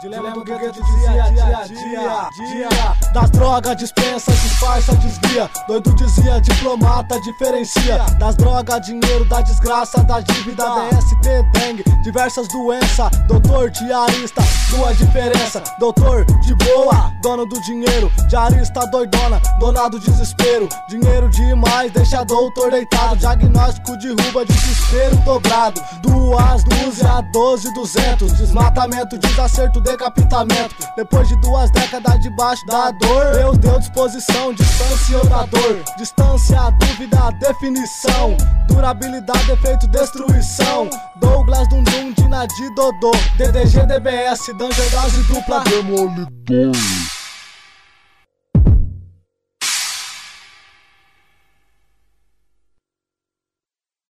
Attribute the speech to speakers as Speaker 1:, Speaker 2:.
Speaker 1: Dilema do gueto dia. Das drogas dispensa, disfarça, desvia. Doido dizia, diplomata diferencia. Das drogas, dinheiro, da desgraça, da dívida, DST, dengue, diversas doenças. Doutor diarista, sua diferença. Doutor de boa, dono do dinheiro. Diarista doidona, dona do desespero. Dinheiro demais, deixa doutor deitado. Diagnóstico derruba, desespero dobrado. 12,200. Desmatamento, desacerto, decapitamento. Depois de 2 décadas debaixo da dor, Deus deu disposição, distanciou da dor. Distância, dúvida, definição. Durabilidade, efeito, destruição. Douglas, Dundum, Dinadi, Dodô. DDG, DBS, Danger, Dose dupla, Demolidor.